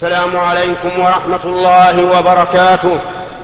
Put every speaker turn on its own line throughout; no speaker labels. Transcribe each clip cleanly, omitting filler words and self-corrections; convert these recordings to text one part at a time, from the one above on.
السلام عليكم ورحمة الله وبركاته.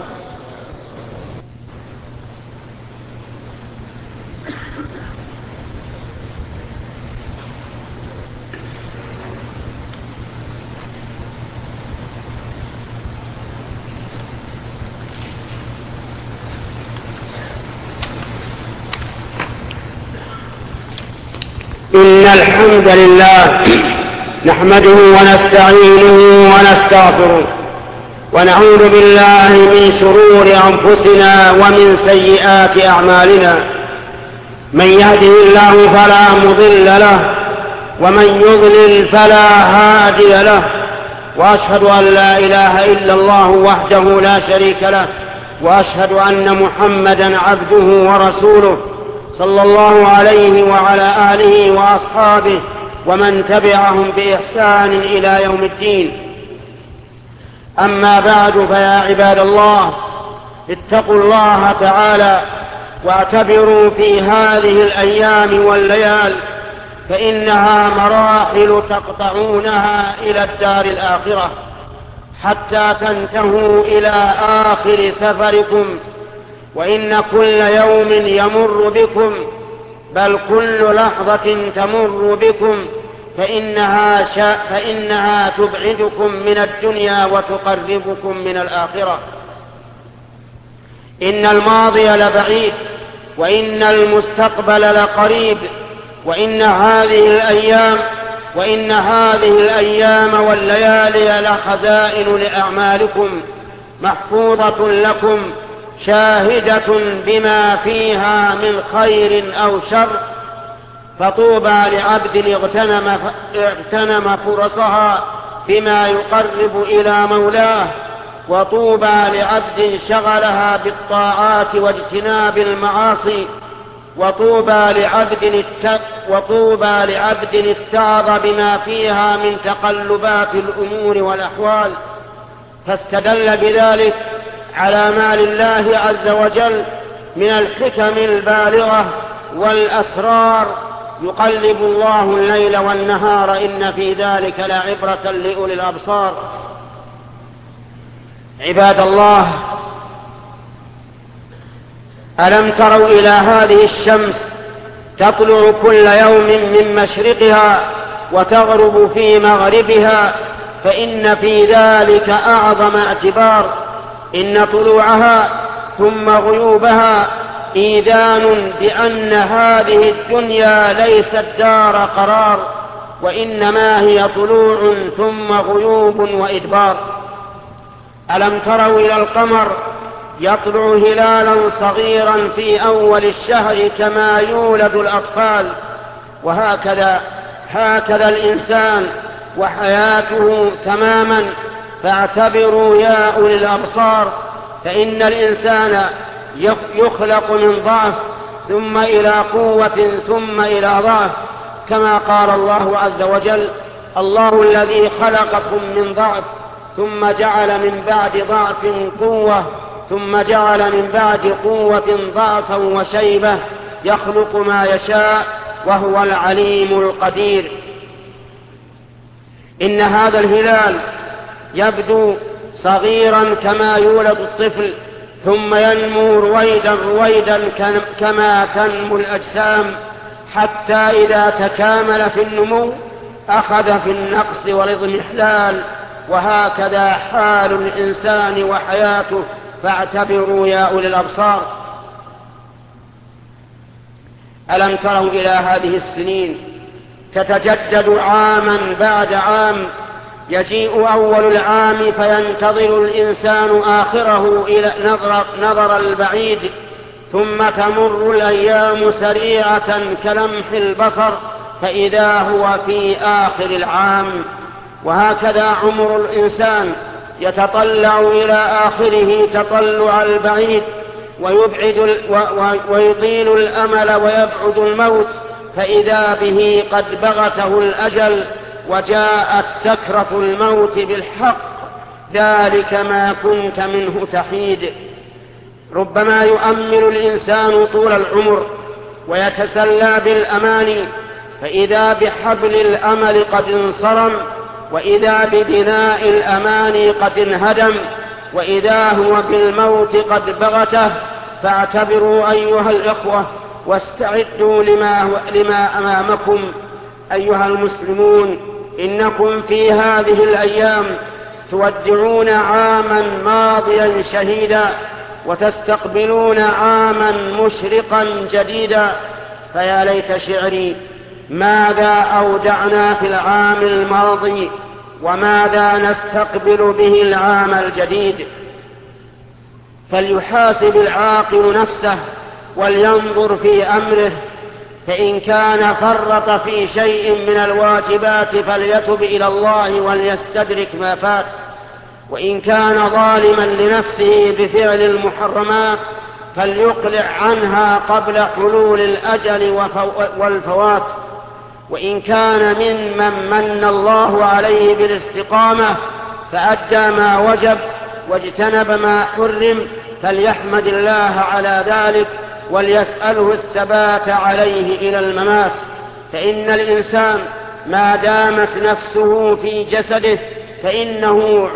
إن الحمد لله نحمده ونستعينه ونستغفره ونعوذ بالله من شرور أنفسنا ومن سيئات أعمالنا. من يهده الله فلا مضل له ومن يضلل فلا هادي له، وأشهد أن لا إله إلا الله وحده لا شريك له، وأشهد أن محمدا عبده ورسوله صلى الله عليه وعلى آله وأصحابه ومن تبعهم بإحسان إلى يوم الدين. أما بعد، فيا عباد الله، اتقوا الله تعالى واعتبروا في هذه الأيام والليال، فإنها مراحل تقطعونها إلى الدار الآخرة حتى تنتهوا إلى آخر سفركم. وإن كل يوم يمر بكم، بل كل لحظة تمر بكم فإنها تبعدكم من الدنيا وتقربكم من الآخرة. إن الماضي لبعيد وإن المستقبل لقريب، وإن هذه الأيام والليالي لخزائن لأعمالكم محفوظة لكم، شاهدة بما فيها من خير أو شر. فطوبى لعبد اغتنم فرصها بما يقرب إلى مولاه، وطوبى لعبد شغلها بالطاعات واجتناب المعاصي، وطوبى لعبد اتعظ بما فيها من تقلبات الأمور والأحوال، فاستدل بذلك على ما لله عز وجل من الحكم البالغة والأسرار. يقلب الله الليل والنهار، إن في ذلك لعبرة لأولي الأبصار. عباد الله، ألم تروا إلى هذه الشمس تطلع كل يوم من مشرقها وتغرب في مغربها، فإن في ذلك أعظم اعتبار. إن طلوعها ثم غيوبها إيذان بأن هذه الدنيا ليست دار قرار، وإنما هي طلوع ثم غيوب وإدبار. ألم تروا إلى القمر يطلع هلالا صغيرا في أول الشهر كما يولد الأطفال، وهكذا الإنسان وحياته تماما. فاعتبروا يا أولي الأبصار، فإن الإنسان يخلق من ضعف ثم إلى قوة ثم إلى ضعف، كما قال الله عز وجل: الله الذي خلقكم من ضعف ثم جعل من بعد ضعف قوة ثم جعل من بعد قوة ضعفا وشيبة يخلق ما يشاء وهو العليم القدير. إن هذا الهلال يبدو صغيرا كما يولد الطفل، ثم ينمو رويدا كما تنمو الأجسام، حتى إذا تكامل في النمو أخذ في النقص والاضمحلال. وهكذا حال الإنسان وحياته، فاعتبروا يا أولي الأبصار. ألم تروا إلى هذه السنين تتجدد عاما بعد عام، يجيء أول العام فينتظر الإنسان آخره إلى نظر البعيد، ثم تمر الأيام سريعة كلمح البصر فإذا هو في آخر العام. وهكذا عمر الإنسان يتطلع إلى آخره تطلع البعيد، ويطيل الأمل ويبعد الموت، فإذا به قد بغته الأجل وجاءت سكرة الموت بالحق، ذلك ما كنت منه تحيد. ربما يؤمل الإنسان طول العمر ويتسلى بالأماني، فإذا بحبل الأمل قد انصرم وإذا ببناء الأماني قد انهدم، وإذا هو بالموت قد بغته. فاعتبروا أيها الإخوة واستعدوا لما أمامكم. أيها المسلمون، إنكم في هذه الأيام تودعون عاما ماضيا شهيدا، وتستقبلون عاما مشرقا جديدا. فيا ليت شعري ماذا أودعنا في العام الماضي، وماذا نستقبل به العام الجديد. فليحاسب العاقل نفسه ولينظر في أمره، فإن كان فرط في شيء من الواجبات فليتب إلى الله وليستدرك ما فات، وإن كان ظالما لنفسه بفعل المحرمات فليقلع عنها قبل حلول الأجل والفوات، وإن كان ممن من الله عليه بالاستقامة فأدى ما وجب واجتنب ما حرم فليحمد الله على ذلك وليسأله الثبات عليه إلى الممات. فإن الإنسان ما دامت نفسه في جسده فإنه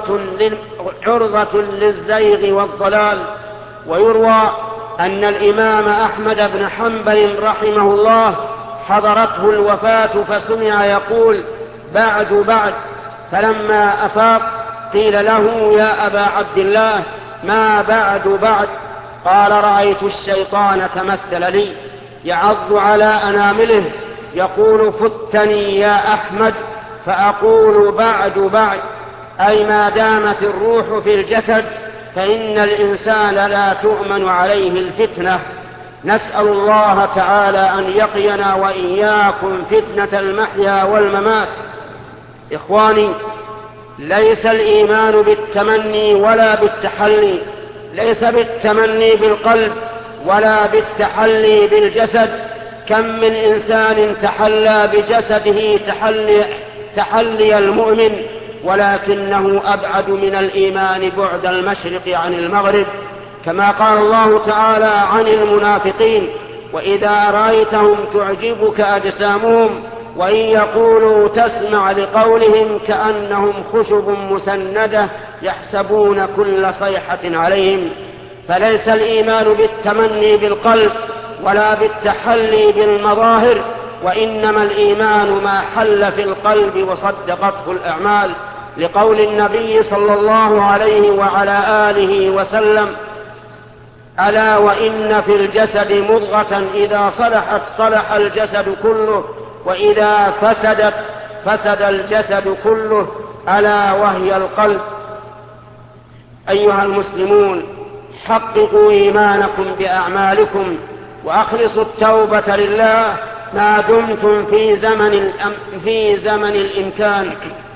عرضة للزيغ والضلال. ويروى أن الإمام أحمد بن حنبل رحمه الله حضرته الوفاة فسمع يقول بعد، فلما أفاق قيل له يا أبا عبد الله ما بعد؟ قال رأيت الشيطان تمثل لي يعض على أنامله يقول فتني يا أحمد، فأقول بعد، أي ما دامت الروح في الجسد فإن الإنسان لا تؤمن عليه الفتنة. نسأل الله تعالى أن يقينا وإياكم فتنة المحيا والممات. إخواني، ليس الإيمان بالتمني ولا بالتحلي، ليس بالتمني بالقلب ولا بالتحلي بالجسد. كم من إنسان تحلى بجسده تحلي المؤمن، ولكنه أبعد من الإيمان بعد المشرق عن المغرب، كما قال الله تعالى عن المنافقين وإذا رأيتهم تعجبك أجسامهم وإن يقولوا تسمع لقولهم كأنهم خشب مسندة يحسبون كل صيحة عليهم. فليس الإيمان بالتمني بالقلب ولا بالتحلي بالمظاهر، وإنما الإيمان ما حل في القلب وصدقته الأعمال، لقول النبي صلى الله عليه وعلى آله وسلم ألا وإن في الجسد مضغة إذا صلحت صلح الجسد كله وإذا فسدت فسد الجسد كله ألا وهي القلب. أيها المسلمون، حققوا إيمانكم بأعمالكم وأخلصوا التوبة لله ما دمتم في زمن الإمكان.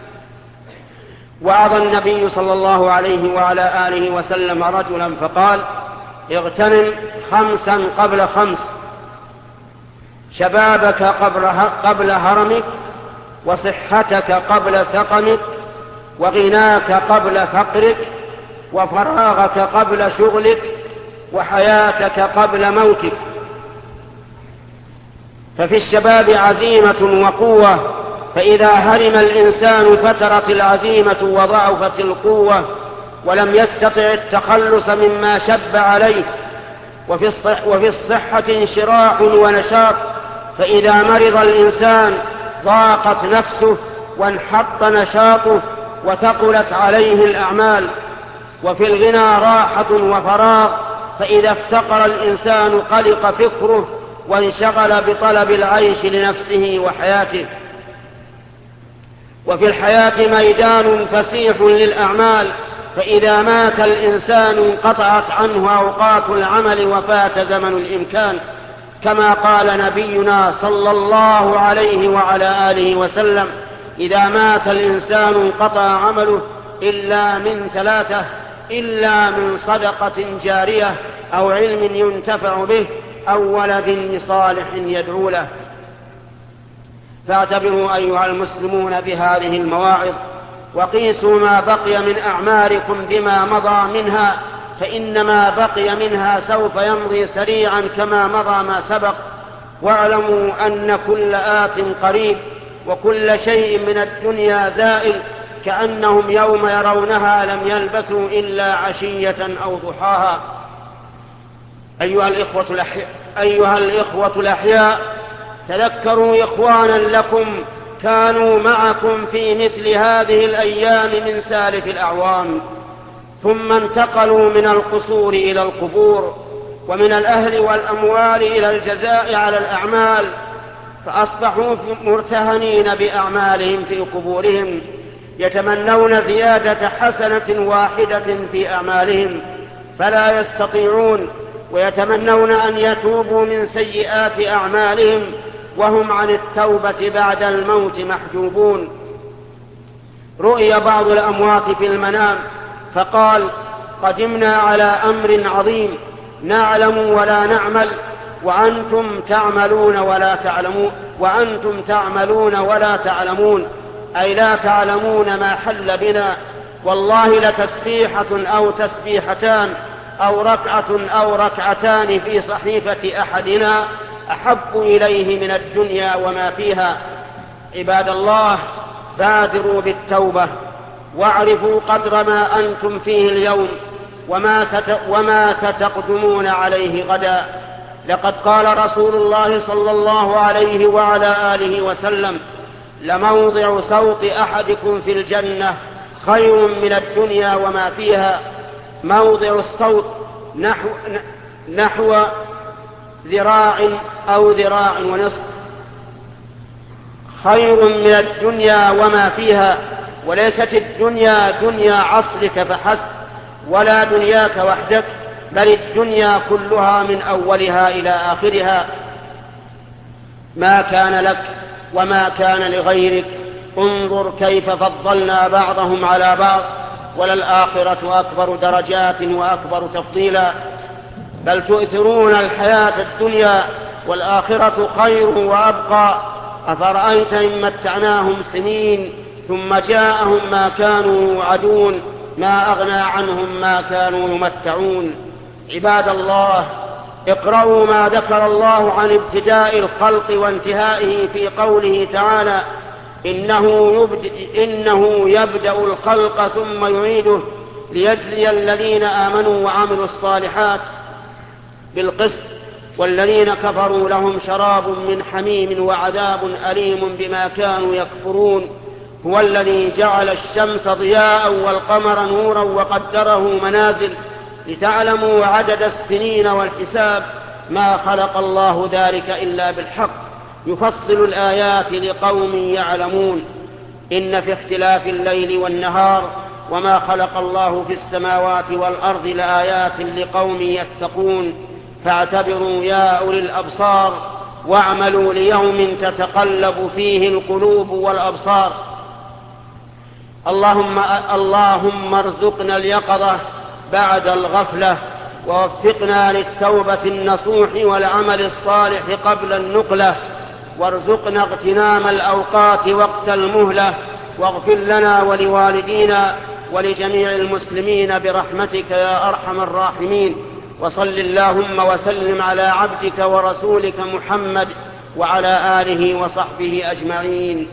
وعظ النبي صلى الله عليه وعلى آله وسلم رجلا فقال اغتنم 5 قبل 5: شبابك قبل هرمك، وصحتك قبل سقمك، وغناك قبل فقرك، وفراغك قبل شغلك، وحياتك قبل موتك. ففي الشباب عزيمة وقوة، فإذا هرم الإنسان فترت العزيمة وضعفت القوة ولم يستطع التخلص مما شب عليه. وفي الصحة انشراح ونشاط، فإذا مرض الإنسان ضاقت نفسه وانحط نشاطه وثقلت عليه الأعمال. وفي الغنى راحة وفراغ، فإذا افتقر الإنسان قلق فكره وانشغل بطلب العيش لنفسه وحياته. وفي الحياة ميدان فسيح للأعمال، فإذا مات الإنسان انقطعت عنه أوقات العمل وفات زمن الإمكان، كما قال نبينا صلى الله عليه وعلى آله وسلم إذا مات الإنسان انقطع عمله إلا من 3: إلا من صدقة جارية أو علم ينتفع به أو ولد صالح يدعو له. فاعتبروا أيها المسلمون بهذه المواعظ، وقيسوا ما بقي من أعماركم بما مضى منها، فإن ما بقي منها سوف يمضي سريعا كما مضى ما سبق. واعلموا أن كل آت قريب، وكل شيء من الدنيا زائل، كأنهم يوم يرونها لم يلبثوا إلا عشية أو ضحاها. أيها الإخوة الأحياء، تذكروا إخوانا لكم كانوا معكم في مثل هذه الأيام من سالف الأعوام، ثم انتقلوا من القصور إلى القبور، ومن الأهل والأموال إلى الجزاء على الأعمال، فأصبحوا مرتهنين بأعمالهم في قبورهم، يتمنون زيادة حسنة واحدة في أعمالهم فلا يستطيعون، ويتمنون أن يتوبوا من سيئات أعمالهم وهم عن التوبة بعد الموت محجوبون. رؤي بعض الأموات في المنام فقال: قدمنا على أمر عظيم نعلم ولا نعمل، وأنتم تعملون ولا تعلمون، أي لا تعلمون ما حل بنا، والله لتسبيحة أو تسبيحتان أو ركعة أو ركعتان في صحيفة أحدنا أحب إليه من الدنيا وما فيها. عباد الله، بادروا بالتوبة، واعرفوا قدر ما أنتم فيه اليوم وما ستقدمون عليه غدا. لقد قال رسول الله صلى الله عليه وعلى آله وسلم: لموضع صوت أحدكم في الجنة خير من الدنيا وما فيها. موضع الصوت نحو ذراع أو ذراع ونصف خير من الدنيا وما فيها. وليست الدنيا دنيا عصرك فحسب، ولا دنياك وحدك، بل الدنيا كلها من أولها إلى آخرها. ما كان لك وما كان لغيرك، انظر كيف فضلنا بعضهم على بعض، وللآخرة أكبر درجات وأكبر تفضيلا. بل تؤثرون الحياة الدنيا والآخرة خير وأبقى. أفرأيت إن متعناهم سنين ثم جاءهم ما كانوا يوعدون، ما أغنى عنهم ما كانوا يمتعون. عباد الله، اقرأوا ما ذكر الله عن ابتداء الخلق وانتهائه في قوله تعالى: إنه يبدأ الخلق ثم يعيده ليجزي الذين آمنوا وعملوا الصالحات بالقسط، والذين كفروا لهم شراب من حميم وعذاب أليم بما كانوا يكفرون. هو الذي جعل الشمس ضياء والقمر نورا وقدره منازل لتعلموا عدد السنين والحساب، ما خلق الله ذلك إلا بالحق، يفصل الآيات لقوم يعلمون. إن في اختلاف الليل والنهار وما خلق الله في السماوات والأرض لآيات لقوم يتقون. فاعتبروا يا أولي الأبصار، واعملوا ليوم تتقلب فيه القلوب والأبصار. اللهم ارزقنا اليقظة بعد الغفلة، ووفقنا للتوبة النصوح والعمل الصالح قبل النقلة، وارزقنا اغتنام الأوقات وقت المهلة، واغفر لنا ولوالدينا ولجميع المسلمين برحمتك يا أرحم الراحمين. وصل اللهم وسلم على عبدك ورسولك محمد وعلى آله وصحبه أجمعين.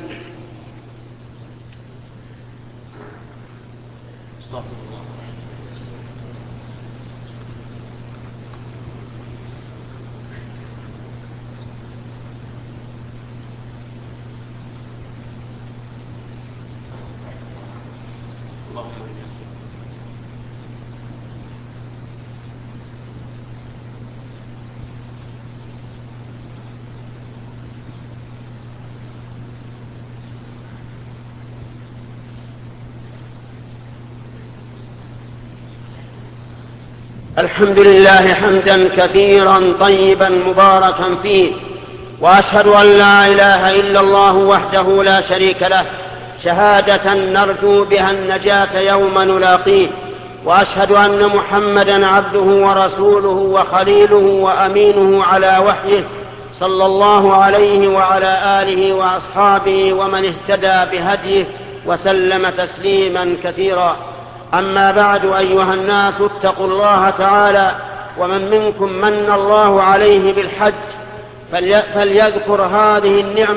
الحمد لله حمدا كثيرا طيبا مباركا فيه، وأشهد أن لا إله إلا الله وحده لا شريك له شهادة نرجو بها النجاة يوم نلاقيه، وأشهد أن محمدا عبده ورسوله وخليله وأمينه على وحيه صلى الله عليه وعلى آله وأصحابه ومن اهتدى بهديه وسلم تسليما كثيرا. أما بعد، أيها الناس، اتقوا الله تعالى، ومن منكم من الله عليه بالحج فليذكر هذه النعمة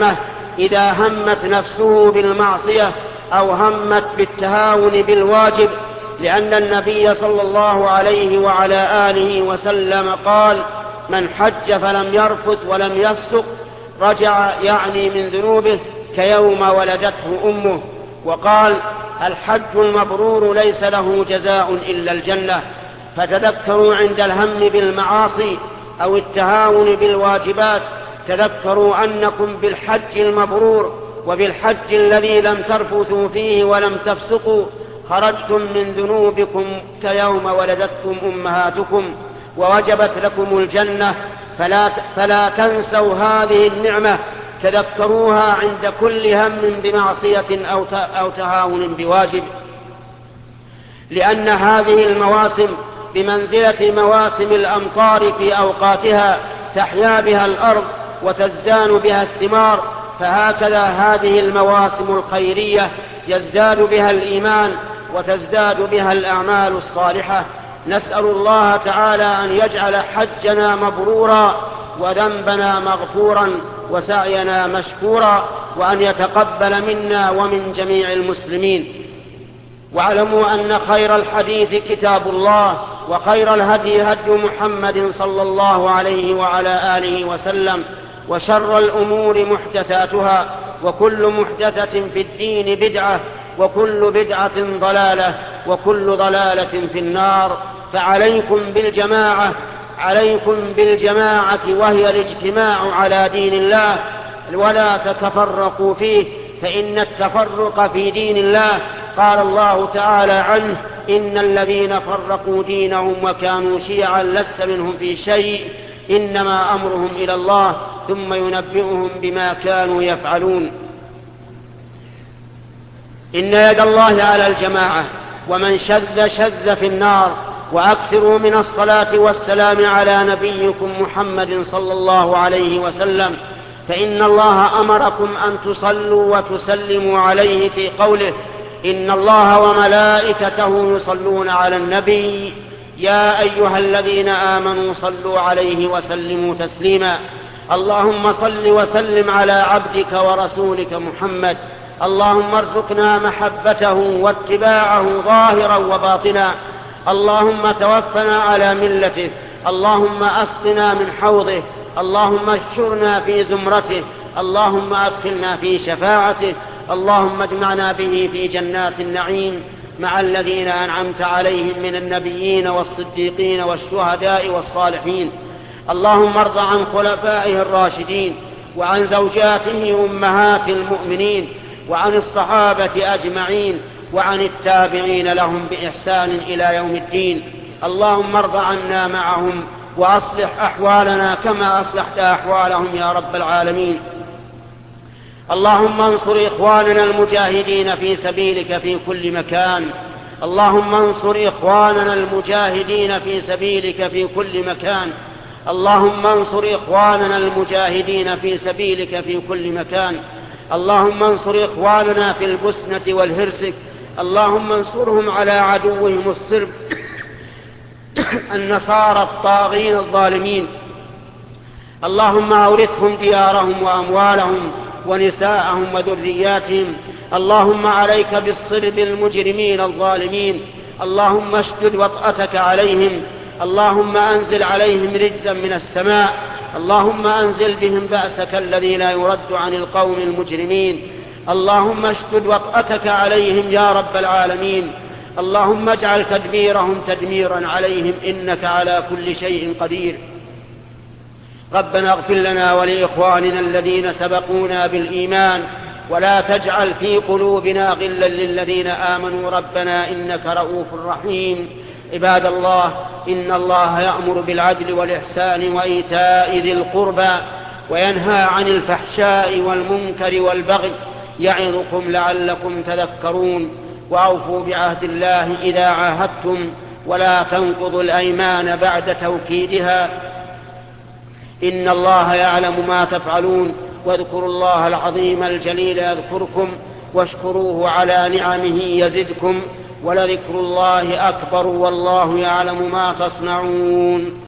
إذا همت نفسه بالمعصية أو همت بالتهاون بالواجب، لأن النبي صلى الله عليه وعلى آله وسلم قال: من حج فلم يرفث ولم يفسق رجع يعني من ذنوبه كيوم ولدته أمه. وقال: الحج المبرور ليس له جزاء إلا الجنة. فتذكروا عند الهم بالمعاصي أو التهاون بالواجبات، تذكروا أنكم بالحج المبرور وبالحج الذي لم ترفثوا فيه ولم تفسقوا خرجتم من ذنوبكم كيوم ولدتكم أمهاتكم ووجبت لكم الجنة. فلا تنسوا هذه النعمة، تذكروها عند كل هم بمعصية أو تهاون بواجب، لأن هذه المواسم بمنزلة مواسم الأمطار في أوقاتها تحيا بها الأرض وتزدان بها الثمار، فهكذا هذه المواسم الخيرية يزداد بها الإيمان وتزداد بها الأعمال الصالحة. نسأل الله تعالى أن يجعل حجنا مبرورا وذنبنا مغفورا وسعينا مشكورا، وأن يتقبل منا ومن جميع المسلمين. واعلموا أن خير الحديث كتاب الله، وخير الهدي هدي محمد صلى الله عليه وعلى آله وسلم، وشر الأمور محدثاتها، وكل محدثة في الدين بدعة، وكل بدعة ضلالة، وكل ضلالة في النار. فعليكم بالجماعة، عليكم بالجماعة وهي الاجتماع على دين الله، ولا تتفرقوا فيه، فإن التفرق في دين الله قال الله تعالى عنه: إن الذين فرقوا دينهم وكانوا شيعا لست منهم في شيء إنما أمرهم إلى الله ثم ينبئهم بما كانوا يفعلون. إن يد الله على الجماعة، ومن شذ في النار. وأكثروا من الصلاة والسلام على نبيكم محمد صلى الله عليه وسلم، فإن الله أمركم أن تصلوا وتسلموا عليه في قوله: إن الله وملائكته يصلون على النبي يا أيها الذين آمنوا صلوا عليه وسلموا تسليما. اللهم صل وسلم على عبدك ورسولك محمد. اللهم ارزقنا محبته واتباعه ظاهرا وباطنا. اللهم توفنا على ملته. اللهم أسقنا من حوضه. اللهم اشرنا في زمرته. اللهم أدخلنا في شفاعته. اللهم اجمعنا به في جنات النعيم مع الذين أنعمت عليهم من النبيين والصديقين والشهداء والصالحين. اللهم ارض عن خلفائه الراشدين، وعن زوجاته أمهات المؤمنين، وعن الصحابة أجمعين، وعن التابعين لهم بإحسان إلى يوم الدين. اللهم ارض عنا معهم، وأصلح أحوالنا كما أصلحت أحوالهم يا رب العالمين. اللهم انصر إخواننا المجاهدين في سبيلك في كل مكان. اللهم انصر إخواننا المجاهدين في سبيلك في كل مكان. اللهم انصر إخواننا المجاهدين في سبيلك في كل مكان. اللهم انصر إخواننا في البسنة والهرسك. اللهم انصرهم على عدوهم الصرب النصارى الطاغين الظالمين. اللهم أورثهم ديارهم وأموالهم ونساءهم وذرياتهم. اللهم عليك بالصرب المجرمين الظالمين. اللهم اشدد وطأتك عليهم. اللهم أنزل عليهم رجزا من السماء. اللهم أنزل بهم بأسك الذي لا يرد عن القوم المجرمين. اللهم اشدد وطأتك عليهم يا رب العالمين. اللهم اجعل تدبيرهم تدميرا عليهم إنك على كل شيء قدير. ربنا اغفر لنا ولإخواننا الذين سبقونا بالإيمان، ولا تجعل في قلوبنا غلا للذين آمنوا ربنا إنك رؤوف رحيم. عباد الله، إن الله يأمر بالعدل والإحسان وإيتاء ذي القربى، وينهى عن الفحشاء والمنكر والبغي، يعظكم لعلكم تذكرون. وأوفوا بعهد الله إذا عاهدتم، ولا تنقضوا الأيمان بعد توكيدها، إن الله يعلم ما تفعلون. واذكروا الله العظيم الجليل يذكركم، واشكروه على نعمه يزدكم، ولذكر الله أكبر والله يعلم ما تصنعون.